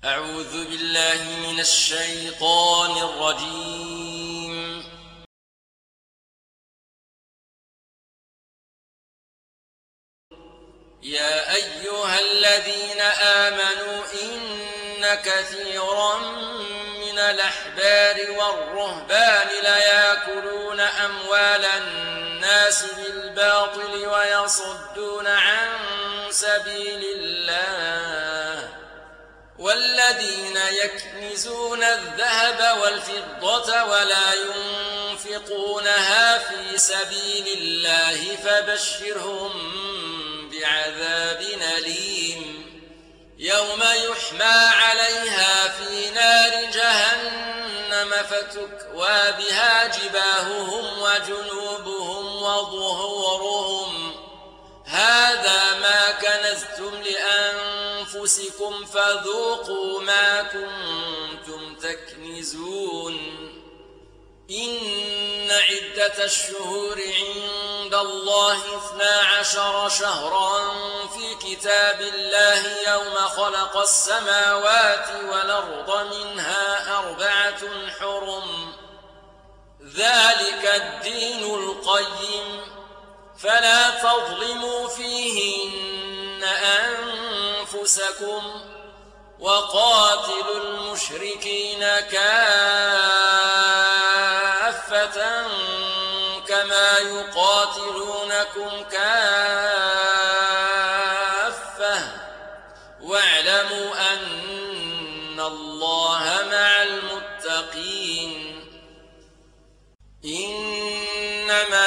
أعوذ بالله من الشيطان الرجيم. يا أيها الذين آمنوا إن كثيرا من الأحبار والرهبان ليأكلون أموال الناس بالباطل ويصدون عن سبيل الله والذين يكنزون الذهب والفضة ولا ينفقونها في سبيل الله فبشرهم بعذاب أليم يوم يحمى عليها في نار جهنم فتكوى بها جباههم وجنوبهم وظهورهم هذا ما كنزتم لأنفسكم فذوقوا ما كنتم تكنزون. إن عدة الشهور عند الله 12 شهرا في كتاب الله يوم خلق السماوات والأرض منها 4 حرم ذلك الدين القيم فلا تظلموا فيهن أنفسكم وقاتلوا المشركين كافة كما يقاتلونكم كافة واعلموا أن الله مع المتقين. إنما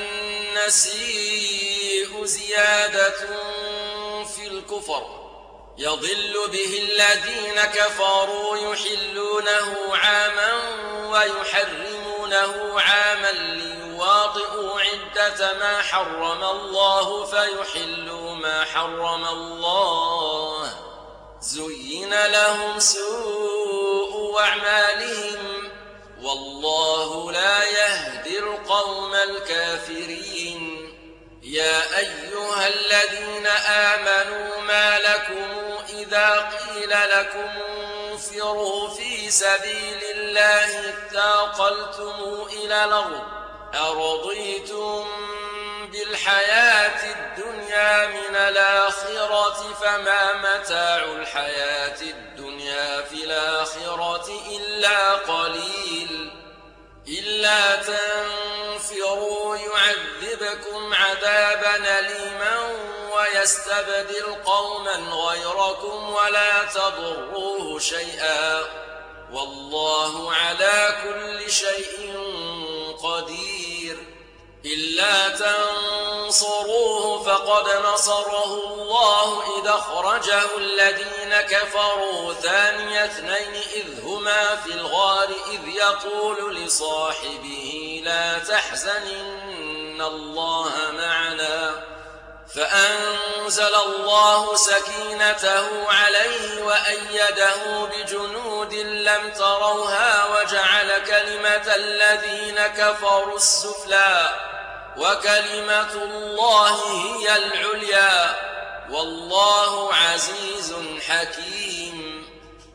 النسيء زيادة في الكفر يضل به الذين كفروا يحلونه عاما ويحرمونه عاما ليواطئوا عدة ما حرم الله فيحلوا ما حرم الله زين لهم سوء أعمالهم والله لا يهدي القوم الكافرين. يا أيها الذين آمنوا ما لكم إذا قيل لكم انفروا في سبيل الله اثاقلتم إلى الأرض أرضيتم بالحياة الدنيا من الآخرة فما متاع الحياة الدنيا في الآخرة إلا قليل. إلا تنفروا يعذبكم عذابا أليما ويستبدل قوما غيركم ولا تضروه شيئا والله على كل شيء قدير. إلا تنصروه فقد نصره الله إذ أخرجه الذين كفروا ثاني اثنين إذ هما في الغار إذ يقول لصاحبه لا تحزن إن الله معنا فأنزل الله سكينته عليه وأيده بجنود لم تروها وجعل كلمة الذين كفروا السفلى وكلمة الله هي العليا والله عزيز حكيم.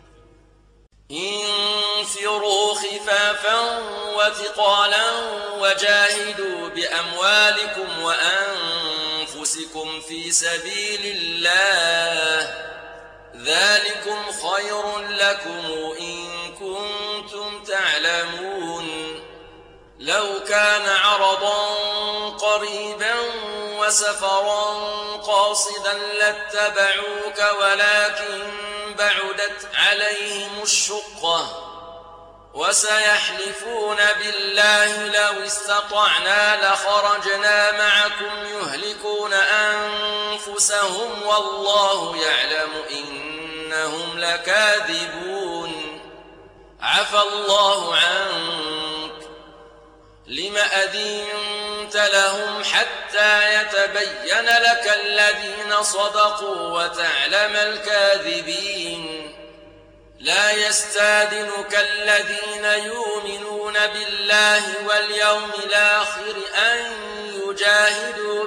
انفروا خفافا وثقالا وجاهدوا بأموالكم وأنفسكم في سبيل الله ذلكم خير لكم إن كنتم تعلمون. لو كان عرضا قريبا وسفرا قاصدا لاتبعوك ولكن بعدت عليهم الشقة وسيحلفون بالله لو استطعنا لخرجنا معكم يهلكون أنفسهم والله يعلم إنهم لكاذبون. عفى الله عنك لم أذنت لهم حتى يتبين لك الذين صدقوا وتعلم الكاذبين. لا يستأذنك الذين يؤمنون بالله واليوم الآخر أن يجاهدوا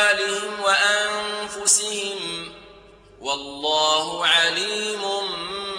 بأموالهم وأنفسهم والله عليم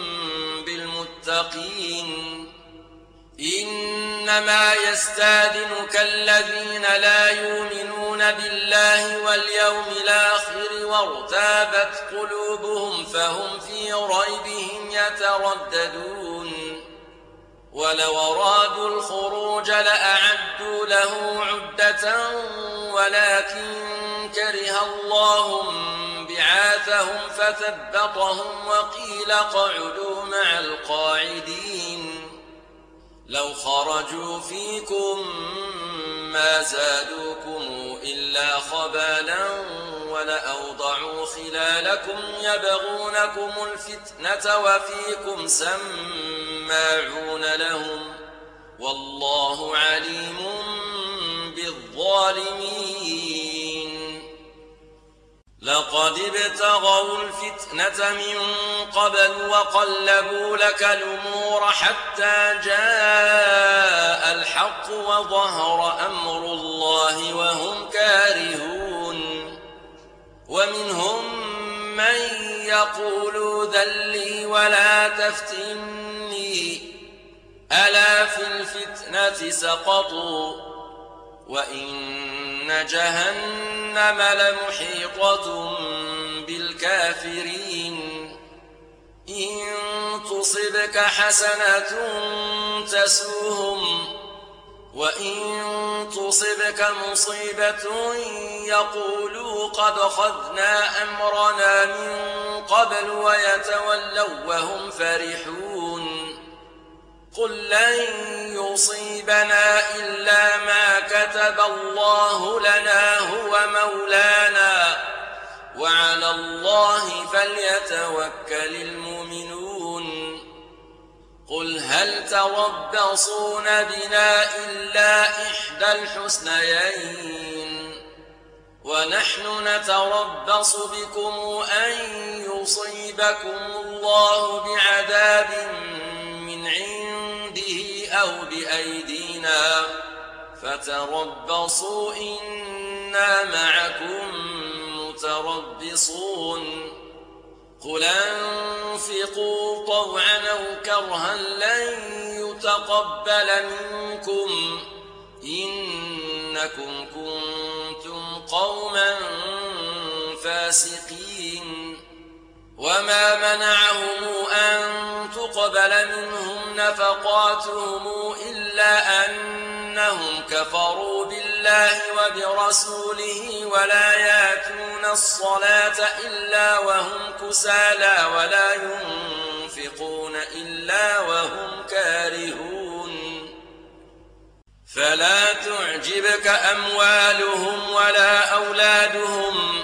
إنما يستاذنك الذين لا يؤمنون بالله واليوم الآخر وارتابت قلوبهم فهم في ريبهم يترددون ولو أرادوا الخروج لأعدوا له عدة ولكن كره الله بعاثهم فثبطهم وقيل اقعدوا مع القاعدين لو خرجوا فيكم ما زادوكم إلا خبالا ولأوضعوا خلالكم يبغونكم الفتنة وفيكم سماعون لهم والله عليم بالظالمين لقد ابتغوا الفتنة من قبل وقلبوا لك الأمور حتى جاء الحق وظهر أمر الله وهم كارهون ومنهم من يقول ذلي ولا تفتني ألا في الفتنة سقطوا وإن جهنم لمحيطة بالكافرين إن تصبك حسنة تسوهم وإن تصبك مصيبة يقولوا قد أخذنا أمرنا من قبل ويتولوا وهم فرحون قل لن يصيبنا إلا ما كتب الله لنا هو مولانا وعلى الله فليتوكل المؤمنون قل هل تربصون بنا إلا إحدى الحسنيين ونحن نتربص بكم أن يصيبكم الله بعذاب من عنده أو بأيدينا فتربصوا إنا معكم متربصون قل أنفقوا طوعا أو كرها لن يتقبل منكم إنكم كنتم قوما فاسقين وما منعهم أن تقبل منهم نفقاتهم إلا أنهم كفروا بالله وبرسوله ولا يأتون الصلاة إلا وهم كسالى ولا ينفقون إلا وهم كارهون فلا تعجبك أموالهم ولا أولادهم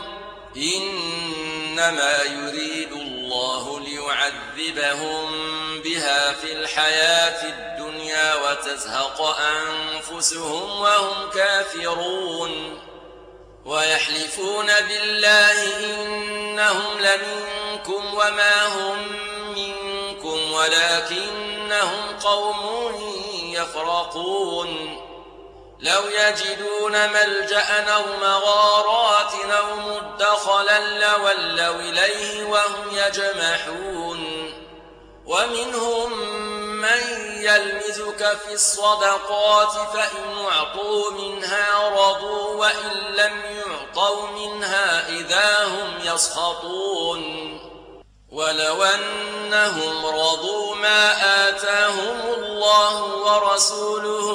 إنما يريد الله ليعذبهم بها في الحياة الدنيا وتزهق أنفسهم وهم كافرون ويحلفون بالله إنهم لمنكم وما هم منكم ولكنهم قوم يفرقون لو يجدون ملجأ أو مغارات أو مدخلا لولوا إليه وهم يجمحون ومنهم من يلمزك في الصدقات فإن أعطوا منها رضوا وإن لم يعطوا منها إذا هم يسخطون ولو أنهم رضوا ما آتاهم الله ورسوله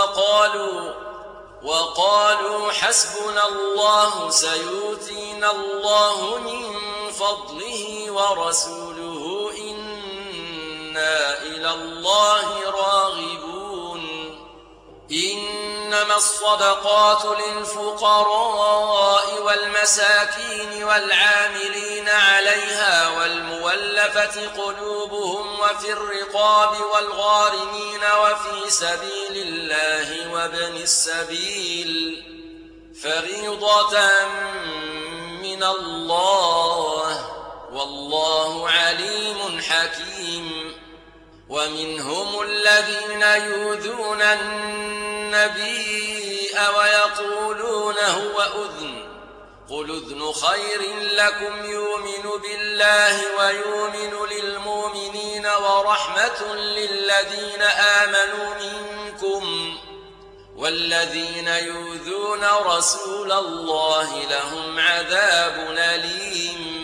وقالوا حسبنا الله سيؤتينا الله من فضله ورسوله إنا إلى الله راغبون إنما الصدقات للفقراء والمساكين والعاملين عليها والمولفة قلوبهم وفي الرقاب والغارمين وفي سبيل الله وابن السبيل فريضة من الله والله عليم حكيم ومنهم الذين يؤذون النبي ويقولون هو أذن قل أذن خير لكم يؤمن بالله ويؤمن للمؤمنين ورحمة للذين آمنوا منكم منكم والذين يؤذون رسول الله لهم عذاب أليم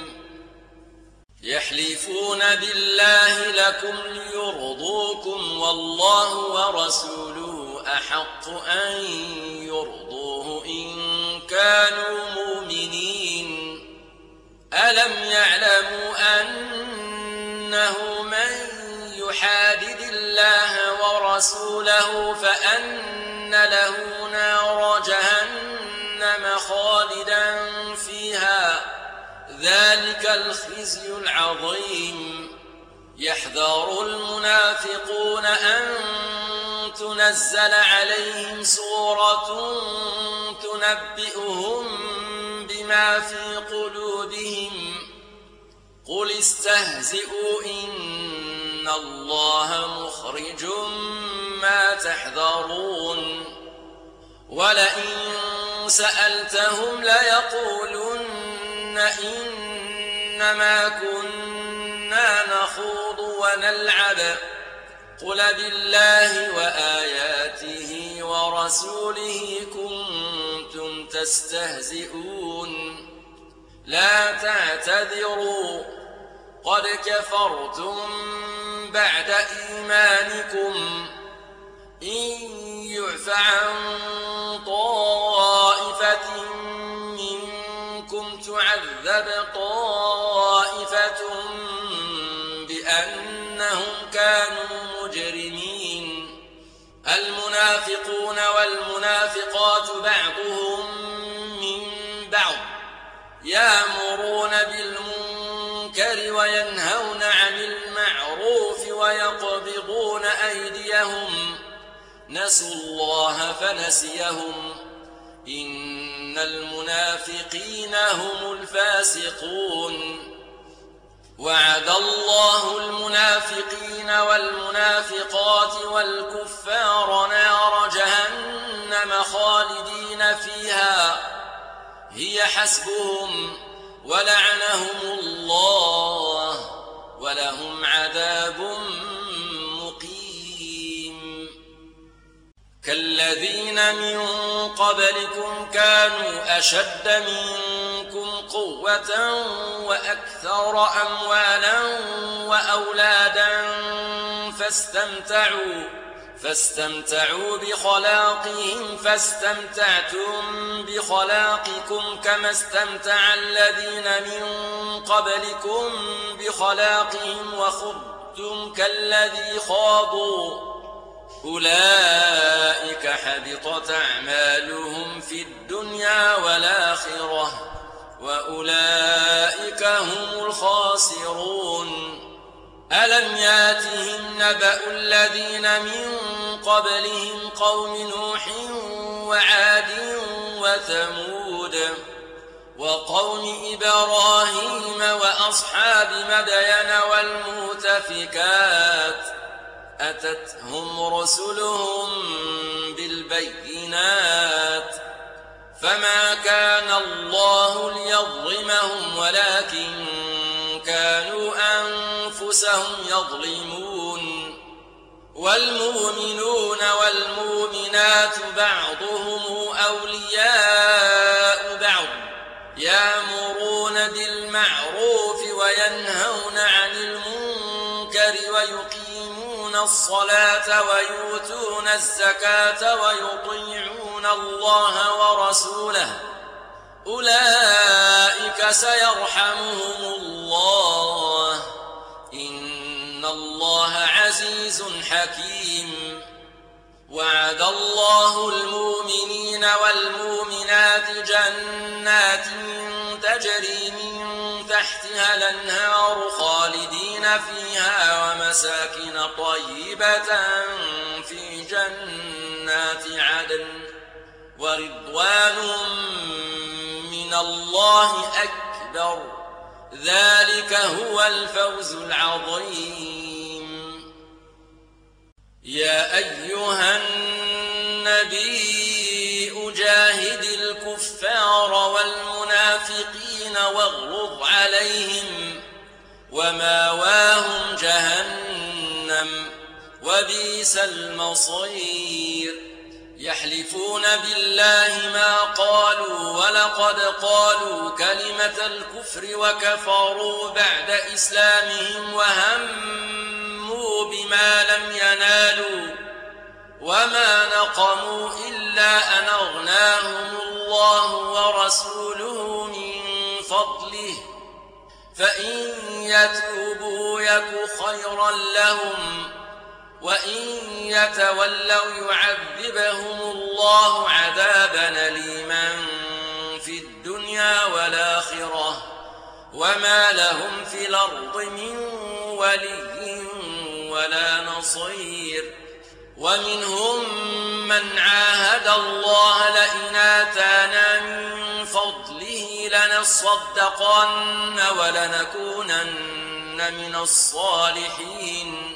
يحلفون بالله لكم ليرضوكم والله ورسوله أحق أن يرضوه إن كانوا مؤمنين ألم يعلموا أنه من يحادد الله ورسوله فأن له نار جهنم خالدا فيها ذلك الخزي العظيم يحذر المنافقون أن تنزل عليهم سورة تنبئهم بما في قلوبهم قل استهزئوا إن الله مخرج ما تحذرون ولئن سألتهم ليقولن إنما كنا نخوض ونلعب قل بالله وآياته ورسوله كنتم تستهزئون لا تعتذروا قد كفرتم بعد إيمانكم إن يعف عن طائفة منكم تعذب طائفة بأنهم كانوا مجرمين المنافقون والمنافقات بعضهم من بعض يأمرون بالمنكر وينهون عن المعروف ويقبضون أيديهم نسوا الله فنسيهم إن المنافقين هم الفاسقون وعد الله المنافقين والمنافقات والكفار نار جهنم خالدين فيها هي حسبهم ولعنهم الله ولهم عذاب مقيم كالذين من قبلكم كانوا أشد منكم قوة وأكثر أموالا وأولادا فاستمتعوا بخلاقهم فاستمتعتم بخلاقكم كما استمتع الذين من قبلكم بخلاقهم وخضتم كالذي خاضوا أولئك حبطت أعمالهم في الدنيا والآخرة وأولئك هم الخاسرون ألم ياتهم نبأ الذين من قبلهم قوم نوح وعاد وثمود وقوم إبراهيم وأصحاب مدين والمؤتفكات أتتهم رسلهم بالبينات فما كان الله ليظلمهم ولكن كانوا أنفسهم يظلمون والمؤمنون والمؤمنات بعضهم أولياء بعض يأمرون بالمعروف وينهون عن المنكر ويقيمون الصلاة ويؤتون الزكاة ويطيعون الله ورسوله أولئك سيرحمهم الله إن الله عزيز حكيم وعد الله المؤمنين والمؤمنات جنات تجري من تحتها الأنهار خالدين فيها ومساكن طيبة في جنات عدن ورضوان من الله أكبر ذلك هو الفوز العظيم يا أيها النبي جاهد الكفار والمنافقين واغلظ عليهم وماواهم جهنم وبئس المصير يحلفون بالله ما قالوا ولقد قالوا كلمة الكفر وكفروا بعد إسلامهم وهموا بما لم ينالوا وما نقموا إلا أن أغناهم الله ورسوله من فضله فإن يتوبوا يك خيرا لهم وإن يتولوا يعذبهم الله عذابا أليما في الدنيا والآخرة وما لهم في الأرض من ولي ولا نصير ومنهم من عاهد الله لئن آتانا من فضله لنصدقن ولنكونن من الصالحين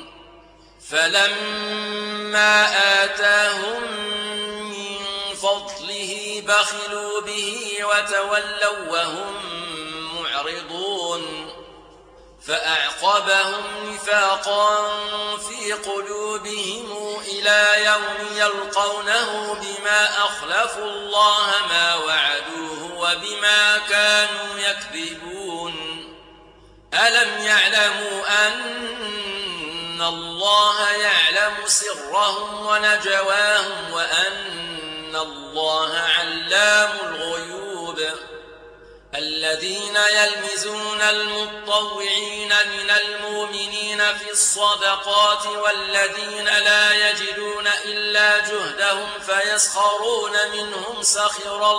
فلما آتاهم من فضله بخلوا به وتولوا وهم معرضون فأعقبهم نفاقا في قلوبهم إلى يوم يلقونه بما أخلفوا الله ما وعدوه وبما كانوا يكذبون ألم يعلموا أن الله يعلم سرهم ونجواهم وأن الله علام الغيوب الذين يلمزون المطوعين من المؤمنين في الصدقات والذين لا يجدون إلا جهدهم فيسخرون منهم سخر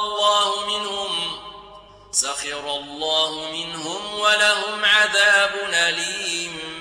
الله منهم ولهم عذاب أليم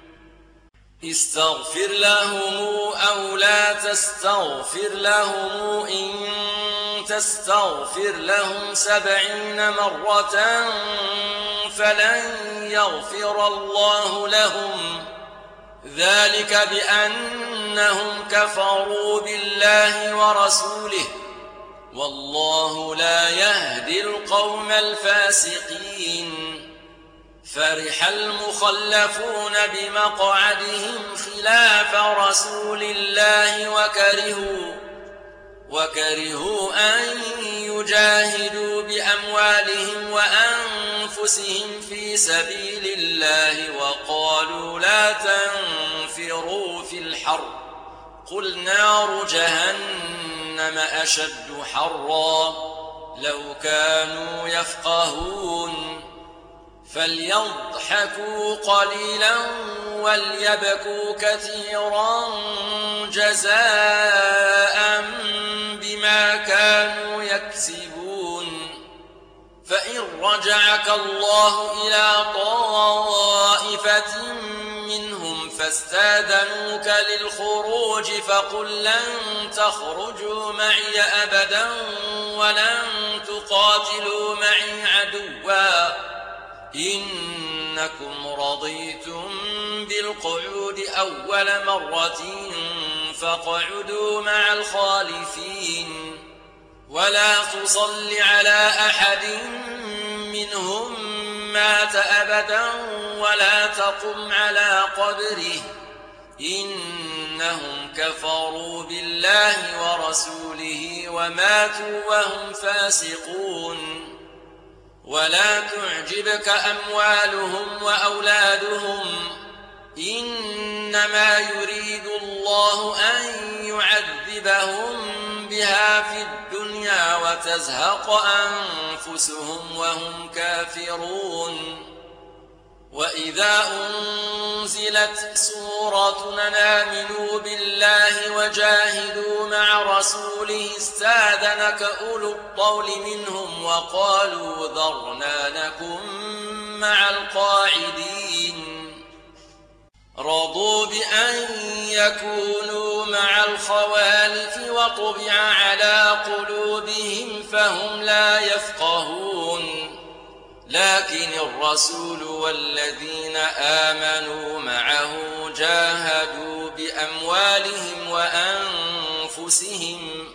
استغفر لهم أو لا تستغفر لهم إن تستغفر لهم 70 مرة فلن يغفر الله لهم ذلك بأنهم كفروا بالله ورسوله والله لا يهدي القوم الفاسقين فرح المخلفون بمقعدهم خلاف رسول الله وكرهوا أن يجاهدوا بأموالهم وأنفسهم في سبيل الله وقالوا لا تنفروا في الحر قل نار جهنم أشد حرا لو كانوا يفقهون فليضحكوا قليلا وليبكوا كثيرا جزاء بما كانوا يكسبون فإن رجعك الله إلى طائفة منهم فاستاذنوك للخروج فقل لن تخرجوا معي أبدا ولن تقاتلوا معي عدوا إنكم رضيتم بالقعود أول مرة فاقعدوا مع الخالفين ولا تصل على أحد منهم مات أبدا ولا تقم على قبره إنهم كفروا بالله ورسوله وماتوا وهم فاسقون ولا تعجبك أموالهم وأولادهم إنما يريد الله أن يعذبهم بها في الدنيا وتزهق أنفسهم وهم كافرون وإذا أنزلت سورة آمنوا بالله وجاهدوا مع رسوله استاذنك أولو الطول منهم وقالوا ذرنا نكن مع القاعدين رضوا بأن يكونوا مع الخوالف وطبع على قلوبهم فهم لا يفقهون لكن الرسول والذين آمنوا معه جاهدوا بأموالهم وأنفسهم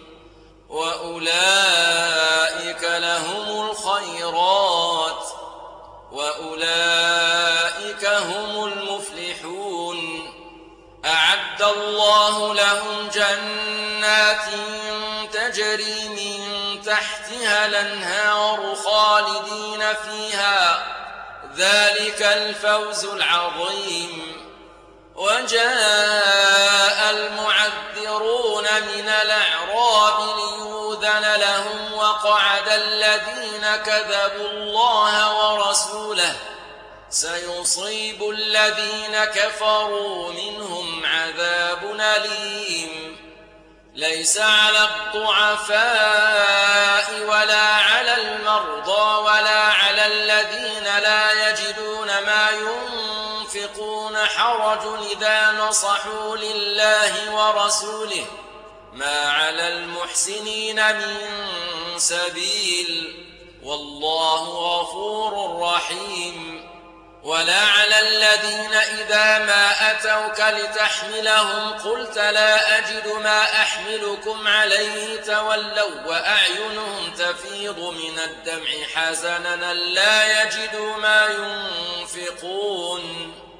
وأولئك لهم الخيرات وأولئك هم المفلحون أعد الله لهم جنات تجري من تحتها الأنهار خالدين فيها ذلك الفوز العظيم. وجاء المعذرون من الأعراب ليؤذن لهم وقعد الذين كذبوا الله ورسوله سيصيب الذين كفروا منهم عذاب أليم. ليس على الضعفاء ولا على المرضى ولا على الذين لا يجدون ما ينفقون حرج إذا نصحوا لله ورسوله ما على المحسنين من سبيل والله غفور رحيم. ولا على الذين إذا ما أتوك لتحملهم قلت لا أجد ما أحملكم عليه تولوا وأعينهم تفيض من الدمع حزنا لا يجدوا ما ينفقون